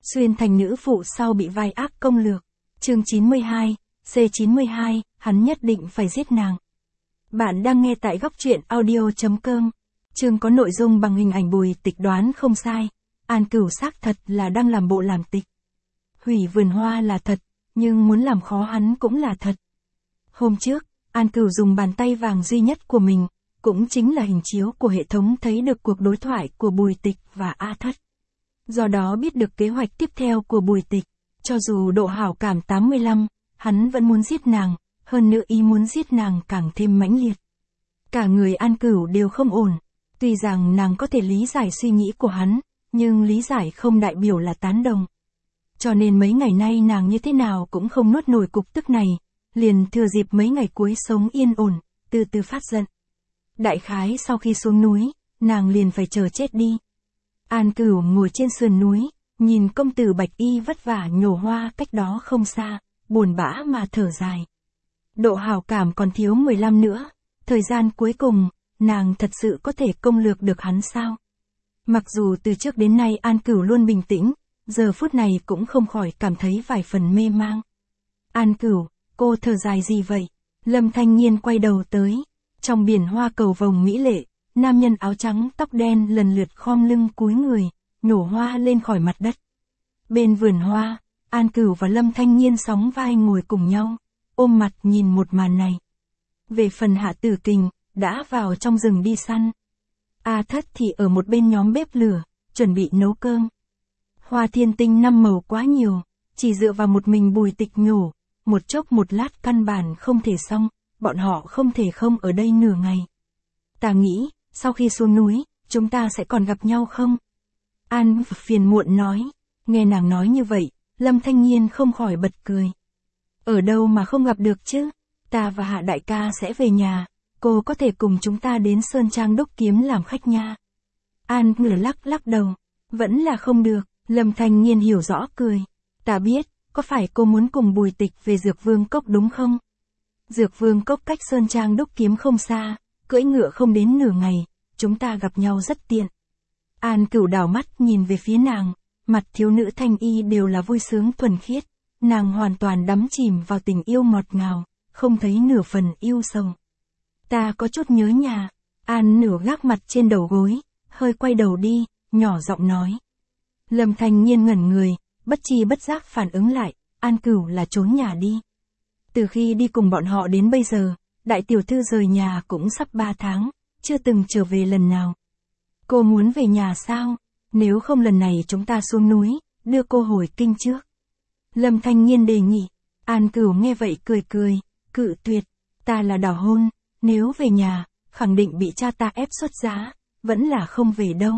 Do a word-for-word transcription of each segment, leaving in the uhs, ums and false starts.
Xuyên thành nữ phụ sau bị vai ác công lược. Chương chín mươi hai, C chín mươi hai, hắn nhất định phải giết nàng. Bạn đang nghe tại góc truyện audio chấm com. Chương có nội dung bằng hình ảnh Bùi Tịch đoán không sai. An Cửu xác thật là đang làm bộ làm tịch. Hủy vườn hoa là thật, nhưng muốn làm khó hắn cũng là thật. Hôm trước, An Cửu dùng bàn tay vàng duy nhất của mình, cũng chính là hình chiếu của hệ thống thấy được cuộc đối thoại của Bùi Tịch và A Thất. Do đó biết được kế hoạch tiếp theo của Bùi Tịch, cho dù độ hảo cảm tám mươi lăm, hắn vẫn muốn giết nàng, hơn nữa ý muốn giết nàng càng thêm mãnh liệt. Cả người An Cửu đều không ổn, tuy rằng nàng có thể lý giải suy nghĩ của hắn, nhưng lý giải không đại biểu là tán đồng. Cho nên mấy ngày nay nàng như thế nào cũng không nuốt nổi cục tức này, liền thừa dịp mấy ngày cuối sống yên ổn, từ từ phát giận. Đại khái sau khi xuống núi, nàng liền phải chờ chết đi. An Cửu ngồi trên sườn núi, nhìn công tử Bạch Y vất vả nhổ hoa cách đó không xa, buồn bã mà thở dài. Độ hảo cảm còn thiếu mười lăm nữa, thời gian cuối cùng, nàng thật sự có thể công lược được hắn sao? Mặc dù từ trước đến nay An Cửu luôn bình tĩnh, giờ phút này cũng không khỏi cảm thấy vài phần mê mang. An Cửu, cô thở dài gì vậy? Lâm Thanh Nhiên quay đầu tới, trong biển hoa cầu vồng mỹ lệ, nam nhân áo trắng tóc đen lần lượt khom lưng cúi người, nhổ hoa lên khỏi mặt đất. Bên vườn hoa, An Cửu và Lâm Thanh Nhiên sóng vai ngồi cùng nhau, ôm mặt nhìn một màn này. Về phần Hạ Tử Kình, đã vào trong rừng đi săn. A Thất thì ở một bên nhóm bếp lửa, chuẩn bị nấu cơm. Hoa thiên tinh năm màu quá nhiều, chỉ dựa vào một mình Bùi Tịch nhổ, một chốc một lát căn bản không thể xong, bọn họ không thể không ở đây nửa ngày. Ta nghĩ, sau khi xuống núi, chúng ta sẽ còn gặp nhau không? An phiền muộn nói, nghe nàng nói như vậy, Lâm Thanh Nhiên không khỏi bật cười. Ở đâu mà không gặp được chứ, ta và Hạ đại ca sẽ về nhà, cô có thể cùng chúng ta đến Sơn Trang Đúc Kiếm làm khách nha. An ngửa lắc lắc đầu, vẫn là không được, Lâm Thanh Nhiên hiểu rõ cười. Ta biết, có phải cô muốn cùng Bùi Tịch về Dược Vương Cốc đúng không? Dược Vương Cốc cách Sơn Trang Đúc Kiếm không xa, cưỡi ngựa không đến nửa ngày, chúng ta gặp nhau rất tiện. An Cửu đảo mắt nhìn về phía nàng, mặt thiếu nữ thanh y đều là vui sướng thuần khiết, nàng hoàn toàn đắm chìm vào tình yêu ngọt ngào, không thấy nửa phần yêu sầu. Ta có chút nhớ nhà, An nửa gác mặt trên đầu gối, hơi quay đầu đi, nhỏ giọng nói. Lâm Thanh Nhiên ngẩn người, bất chi bất giác phản ứng lại, An Cửu là trốn nhà đi. Từ khi đi cùng bọn họ đến bây giờ, đại tiểu thư rời nhà cũng sắp ba tháng, chưa từng trở về lần nào. Cô muốn về nhà sao? Nếu không lần này chúng ta xuống núi, đưa cô hồi kinh trước. Lâm Thanh Nhiên đề nghị. An Cửu nghe vậy cười cười, cự tuyệt. Ta là đào hôn, nếu về nhà, khẳng định bị cha ta ép xuất giá, vẫn là không về đâu.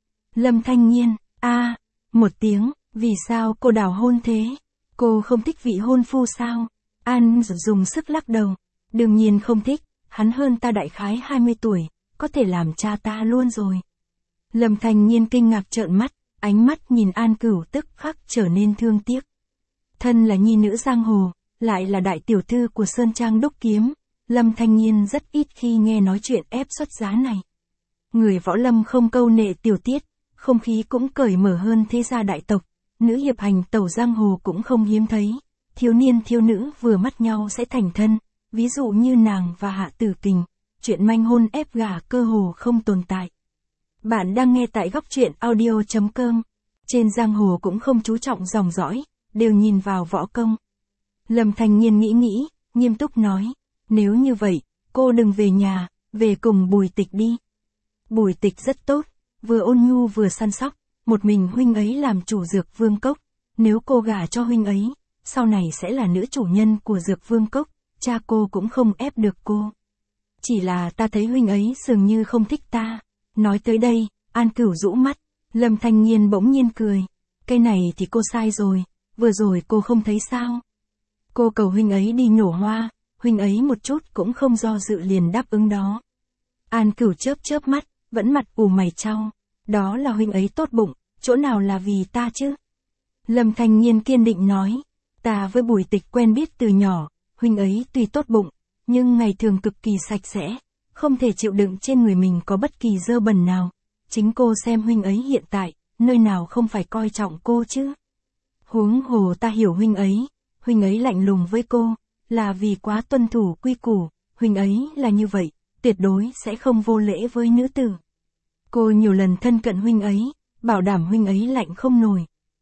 Lâm Thanh Nhiên, a, một tiếng, vì sao cô đào hôn thế? Cô không thích vị hôn phu sao? An dùng sức lắc đầu. Đương nhiên không thích, hắn hơn ta đại khái hai mươi tuổi, có thể làm cha ta luôn rồi. Lâm Thanh Nhiên kinh ngạc trợn mắt, ánh mắt nhìn An Cửu tức khắc trở nên thương tiếc. Thân là nhi nữ giang hồ, lại là đại tiểu thư của Sơn Trang Đúc Kiếm, Lâm Thanh Nhiên rất ít khi nghe nói chuyện ép xuất giá này. Người võ lâm không câu nệ tiểu tiết, không khí cũng cởi mở hơn thế gia đại tộc, nữ hiệp hành tẩu giang hồ cũng không hiếm thấy, thiếu niên thiếu nữ vừa mắt nhau sẽ thành thân, ví dụ như nàng và Hạ Tử Kình, chuyện manh hôn ép gả cơ hồ không tồn tại. Bạn đang nghe tại góc truyện audio chấm com. Trên giang hồ cũng không chú trọng dòng dõi, đều nhìn vào võ công. Lâm Thanh Nhiên nghĩ nghĩ, nghiêm túc nói, nếu như vậy, cô đừng về nhà, về cùng Bùi Tịch đi. Bùi Tịch rất tốt, vừa ôn nhu vừa săn sóc, một mình huynh ấy làm chủ Dược Vương Cốc, nếu cô gả cho huynh ấy, sau này sẽ là nữ chủ nhân của Dược Vương Cốc, cha cô cũng không ép được cô. Chỉ là ta thấy huynh ấy dường như không thích ta. Nói tới đây, An Cửu rũ mắt, Lâm Thanh Nhiên bỗng nhiên cười. Cái này thì cô sai rồi, vừa rồi cô không thấy sao? Cô cầu huynh ấy đi nhổ hoa, huynh ấy một chút cũng không do dự liền đáp ứng đó. An Cửu chớp chớp mắt, vẫn mặt ủ mày chau. Đó là huynh ấy tốt bụng, chỗ nào là vì ta chứ? Lâm Thanh Nhiên kiên định nói, ta với Bùi Tịch quen biết từ nhỏ, huynh ấy tuy tốt bụng, nhưng ngày thường cực kỳ sạch sẽ, không thể chịu đựng trên người mình có bất kỳ dơ bẩn nào. Chính cô xem huynh ấy hiện tại, nơi nào không phải coi trọng cô chứ? Huống hồ ta hiểu huynh ấy, huynh ấy lạnh lùng với cô, là vì quá tuân thủ quy củ, huynh ấy là như vậy, tuyệt đối sẽ không vô lễ với nữ tử. Cô nhiều lần thân cận huynh ấy, bảo đảm huynh ấy lạnh không nổi.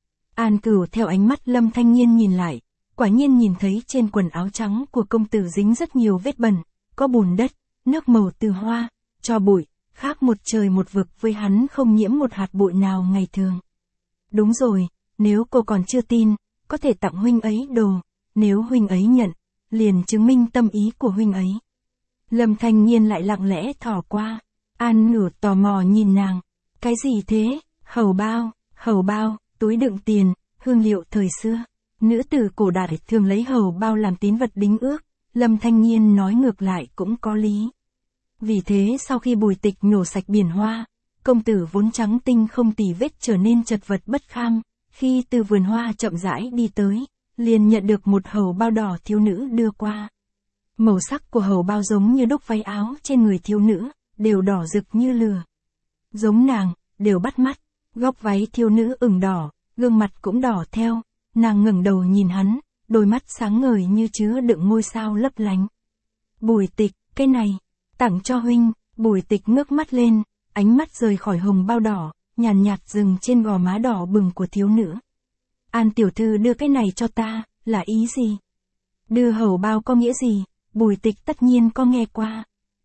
An Cửu theo ánh mắt Lâm Thanh Nhiên nhìn lại, quả nhiên nhìn thấy trên quần áo trắng của công tử dính rất nhiều vết bẩn, có bùn đất, nước màu từ hoa, tro bụi, khác một trời một vực với hắn không nhiễm một hạt bụi nào ngày thường. Đúng rồi, nếu cô còn chưa tin, có thể tặng huynh ấy đồ, nếu huynh ấy nhận, liền chứng minh tâm ý của huynh ấy. Lâm Thanh Nhiên lại lặng lẽ thỏ qua, An Cửu tò mò nhìn nàng, cái gì thế, hầu bao, hầu bao, túi đựng tiền, hương liệu thời xưa. Nữ tử cổ đại thường lấy hầu bao làm tín vật đính ước, Lâm Thanh Nhiên nói ngược lại cũng có lý. Vì thế sau khi Bùi Tịch nhổ sạch biển hoa, công tử vốn trắng tinh không tì vết trở nên chật vật bất kham, khi từ vườn hoa chậm rãi đi tới, liền nhận được một hầu bao đỏ thiếu nữ đưa qua. Màu sắc của hầu bao giống như đúc váy áo trên người thiếu nữ, đều đỏ rực như lửa. Giống nàng, đều bắt mắt, góc váy thiếu nữ ửng đỏ, gương mặt cũng đỏ theo, nàng ngẩng đầu nhìn hắn, đôi mắt sáng ngời như chứa đựng ngôi sao lấp lánh. Bùi Tịch, cái này, tặng cho huynh. Bùi Tịch ngước mắt lên, ánh mắt rời khỏi hồng bao đỏ, nhàn nhạt, nhạt dừng trên gò má đỏ bừng của thiếu nữ. An tiểu thư đưa cái này cho ta, là ý gì? Đưa hầu bao có nghĩa gì? Bùi Tịch tất nhiên có nghe qua.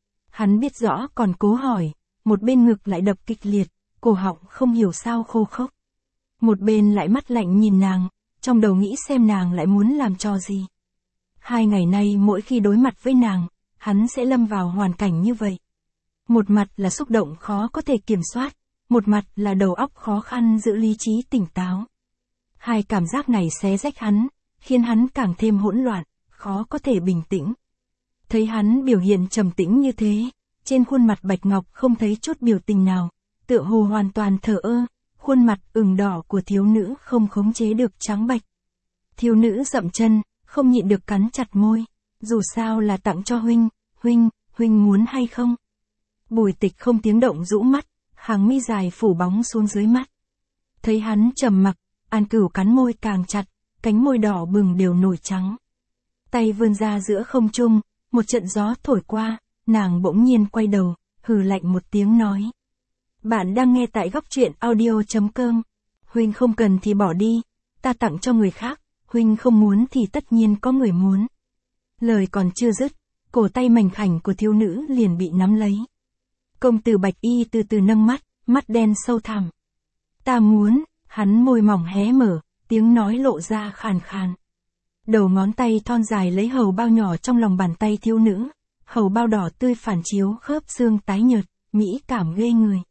Hắn biết rõ còn cố hỏi, một bên ngực lại đập kịch liệt, cổ họng không hiểu sao khô khốc. Một bên lại mắt lạnh nhìn nàng, trong đầu nghĩ xem nàng lại muốn làm trò gì. Hai ngày nay mỗi khi đối mặt với nàng, hắn sẽ lâm vào hoàn cảnh như vậy. Một mặt là xúc động khó có thể kiểm soát, một mặt là đầu óc khó khăn giữ lý trí tỉnh táo. Hai cảm giác này xé rách hắn, khiến hắn càng thêm hỗn loạn, khó có thể bình tĩnh. Thấy hắn biểu hiện trầm tĩnh như thế, trên khuôn mặt bạch ngọc không thấy chút biểu tình nào, tựa hồ hoàn toàn thờ ơ, khuôn mặt ửng đỏ của thiếu nữ không khống chế được trắng bạch. Thiếu nữ dậm chân, không nhịn được cắn chặt môi, dù sao là tặng cho huynh, huynh, huynh muốn hay không? Bùi Tịch không tiếng động rũ mắt, hàng mi dài phủ bóng xuống dưới mắt. Thấy hắn trầm mặc, An Cửu cắn môi càng chặt, cánh môi đỏ bừng đều nổi trắng. Tay vươn ra giữa không trung, một trận gió thổi qua, nàng bỗng nhiên quay đầu, hừ lạnh một tiếng nói. Bạn đang nghe tại góc truyện audio chấm com. Huynh không cần thì bỏ đi, ta tặng cho người khác, huynh không muốn thì tất nhiên có người muốn. Lời còn chưa dứt, cổ tay mảnh khảnh của thiếu nữ liền bị nắm lấy. Công tử Bạch Y từ từ nâng mắt, mắt đen sâu thẳm. Ta muốn, hắn môi mỏng hé mở, tiếng nói lộ ra khàn khàn. Đầu ngón tay thon dài lấy hầu bao nhỏ trong lòng bàn tay thiếu nữ, hầu bao đỏ tươi phản chiếu khớp xương tái nhợt, mỹ cảm ghê người.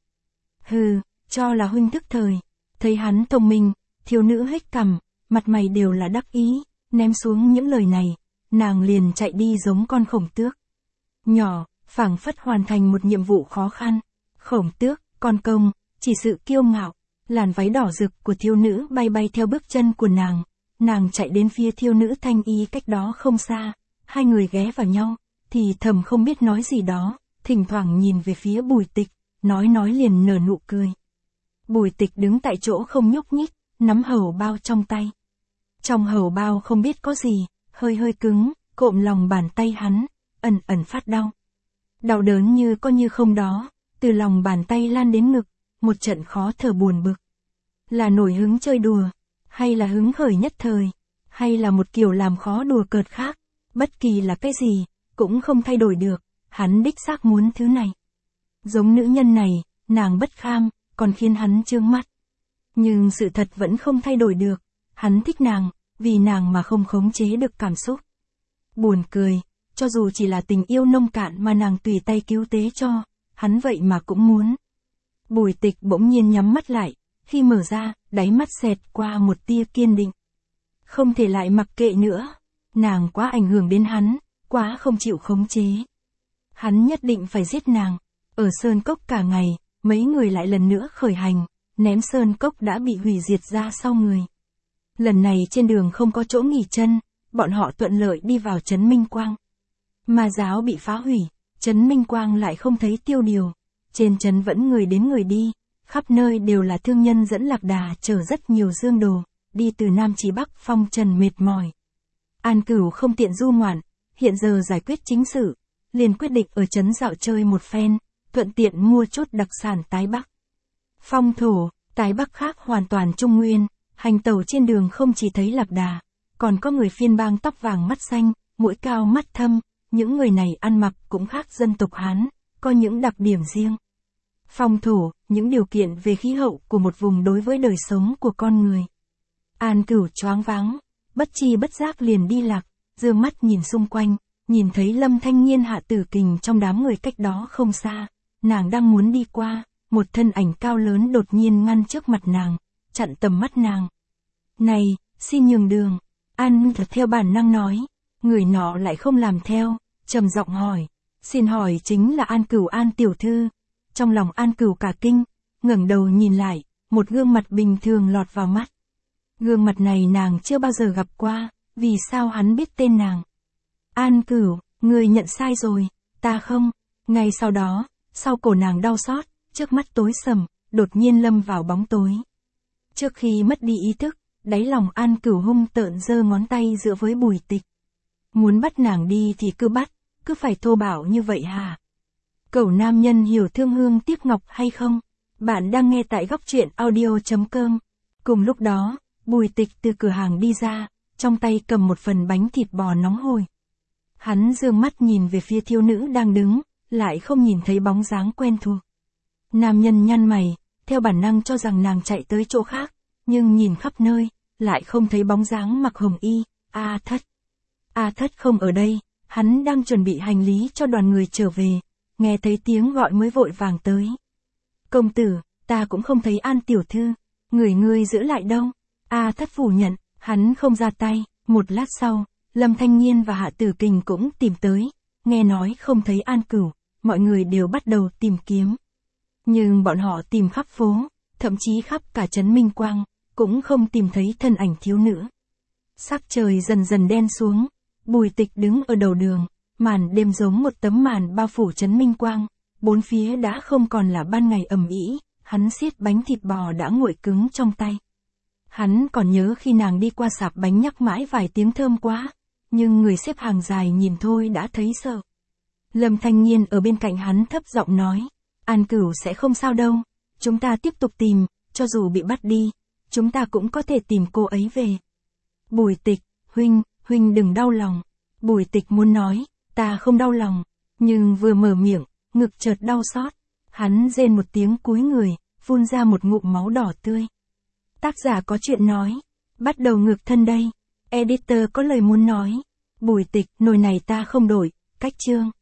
Hừ, cho là huynh thức thời. Thấy hắn thông minh, thiếu nữ hếch cằm, mặt mày đều là đắc ý, ném xuống những lời này, nàng liền chạy đi giống con khổng tước. Nhỏ, phảng phất hoàn thành một nhiệm vụ khó khăn. Khổng tước, con công, chỉ sự kiêu ngạo, làn váy đỏ rực của thiếu nữ bay bay theo bước chân của nàng. Nàng chạy đến phía thiếu nữ thanh y cách đó không xa, hai người ghé vào nhau, thì thầm không biết nói gì đó, thỉnh thoảng nhìn về phía Bùi Tịch, nói nói liền nở nụ cười. Bùi Tịch đứng tại chỗ không nhúc nhích, nắm hầu bao trong tay. Trong hầu bao không biết có gì, hơi hơi cứng, cộm lòng bàn tay hắn, ẩn ẩn phát đau. Đau đớn như có như không đó, từ lòng bàn tay lan đến ngực, một trận khó thở buồn bực. Là nổi hứng chơi đùa, hay là hứng khởi nhất thời, hay là một kiểu làm khó đùa cợt khác, bất kỳ là cái gì, cũng không thay đổi được, hắn đích xác muốn thứ này. Giống nữ nhân này, nàng bất kham, còn khiến hắn chướng mắt. Nhưng sự thật vẫn không thay đổi được, hắn thích nàng, vì nàng mà không khống chế được cảm xúc. Buồn cười, cho dù chỉ là tình yêu nông cạn mà nàng tùy tay cứu tế cho, hắn vậy mà cũng muốn. Bùi Tịch bỗng nhiên nhắm mắt lại, khi mở ra, đáy mắt xẹt qua một tia kiên định. Không thể lại mặc kệ nữa, nàng quá ảnh hưởng đến hắn, quá không chịu khống chế. Hắn nhất định phải giết nàng. Ở Sơn Cốc cả ngày, mấy người lại lần nữa khởi hành, ném Sơn Cốc đã bị hủy diệt ra sau người. Lần này trên đường không có chỗ nghỉ chân, bọn họ thuận lợi đi vào trấn Minh Quang. Ma giáo bị phá hủy, trấn Minh Quang lại không thấy tiêu điều. Trên trấn vẫn người đến người đi, khắp nơi đều là thương nhân dẫn lạc đà chở rất nhiều dương đồ, đi từ Nam chí Bắc phong trần mệt mỏi. An Cửu không tiện du ngoạn, hiện giờ giải quyết chính sự, liền quyết định ở trấn dạo chơi một phen, thuận tiện mua chút đặc sản tái Bắc. Phong thổ, tái Bắc khác hoàn toàn Trung Nguyên, hành tẩu trên đường không chỉ thấy lạc đà, còn có người phiên bang tóc vàng mắt xanh, mũi cao mắt thâm, những người này ăn mặc cũng khác dân tộc Hán, có những đặc điểm riêng. Phong thổ, những điều kiện về khí hậu của một vùng đối với đời sống của con người. An Cửu choáng váng, bất chi bất giác liền đi lạc, dương mắt nhìn xung quanh, nhìn thấy Lâm Thanh Nghiên Hạ Tử Kình trong đám người cách đó không xa, nàng đang muốn đi qua, một thân ảnh cao lớn đột nhiên ngăn trước mặt nàng, chặn tầm mắt nàng. Này, xin nhường đường, An thật theo bản năng nói, người nọ lại không làm theo, trầm giọng hỏi, xin hỏi chính là An Cửu An tiểu thư. Trong lòng An Cửu cả kinh, ngẩng đầu nhìn lại, một gương mặt bình thường lọt vào mắt. Gương mặt này nàng chưa bao giờ gặp qua, vì sao hắn biết tên nàng? An Cửu, người nhận sai rồi, ta không. Ngay sau đó, sau cổ nàng đau xót, trước mắt tối sầm, đột nhiên lâm vào bóng tối. Trước khi mất đi ý thức, đáy lòng An Cửu hung tợn giơ ngón tay giữa với Bùi Tịch. Muốn bắt nàng đi thì cứ bắt, cứ phải thô bạo như vậy hả? Cẩu nam nhân hiểu thương hương tiếc ngọc hay không? Bạn đang nghe tại góc truyện audio.com. Cùng lúc đó, Bùi Tịch từ cửa hàng đi ra, trong tay cầm một phần bánh thịt bò nóng hổi. Hắn dương mắt nhìn về phía thiếu nữ đang đứng, lại không nhìn thấy bóng dáng quen thuộc. Nam nhân nhăn mày, theo bản năng cho rằng nàng chạy tới chỗ khác, nhưng nhìn khắp nơi, lại không thấy bóng dáng mặc hồng y. A Thất. A Thất không ở đây, hắn đang chuẩn bị hành lý cho đoàn người trở về, nghe thấy tiếng gọi mới vội vàng tới. Công tử, ta cũng không thấy An tiểu thư, người ngươi giữ lại đâu? A Thất phủ nhận, hắn không ra tay. Một lát sau, Lâm Thanh Nghiên và Hạ Tử Kình cũng tìm tới, nghe nói không thấy An Cửu, mọi người đều bắt đầu tìm kiếm. Nhưng bọn họ tìm khắp phố, thậm chí khắp cả trấn Minh Quang, cũng không tìm thấy thân ảnh thiếu nữ. Sắc trời dần dần đen xuống, Bùi Tịch đứng ở đầu đường, màn đêm giống một tấm màn bao phủ trấn Minh Quang, bốn phía đã không còn là ban ngày ầm ĩ, hắn siết bánh thịt bò đã nguội cứng trong tay. Hắn còn nhớ khi nàng đi qua sạp bánh nhắc mãi vài tiếng thơm quá, nhưng người xếp hàng dài nhìn thôi đã thấy sợ. Lâm Thanh Nghiên ở bên cạnh hắn thấp giọng nói, An Cửu sẽ không sao đâu, chúng ta tiếp tục tìm, cho dù bị bắt đi, chúng ta cũng có thể tìm cô ấy về. Bùi Tịch, huynh, huynh đừng đau lòng. Bùi Tịch muốn nói, ta không đau lòng, nhưng vừa mở miệng, ngực chợt đau xót. Hắn rên một tiếng cúi người, phun ra một ngụm máu đỏ tươi. Tác giả có chuyện nói, bắt đầu ngược thân đây. Editor có lời muốn nói. Bùi Tịch, nồi này ta không đổi, cách chương.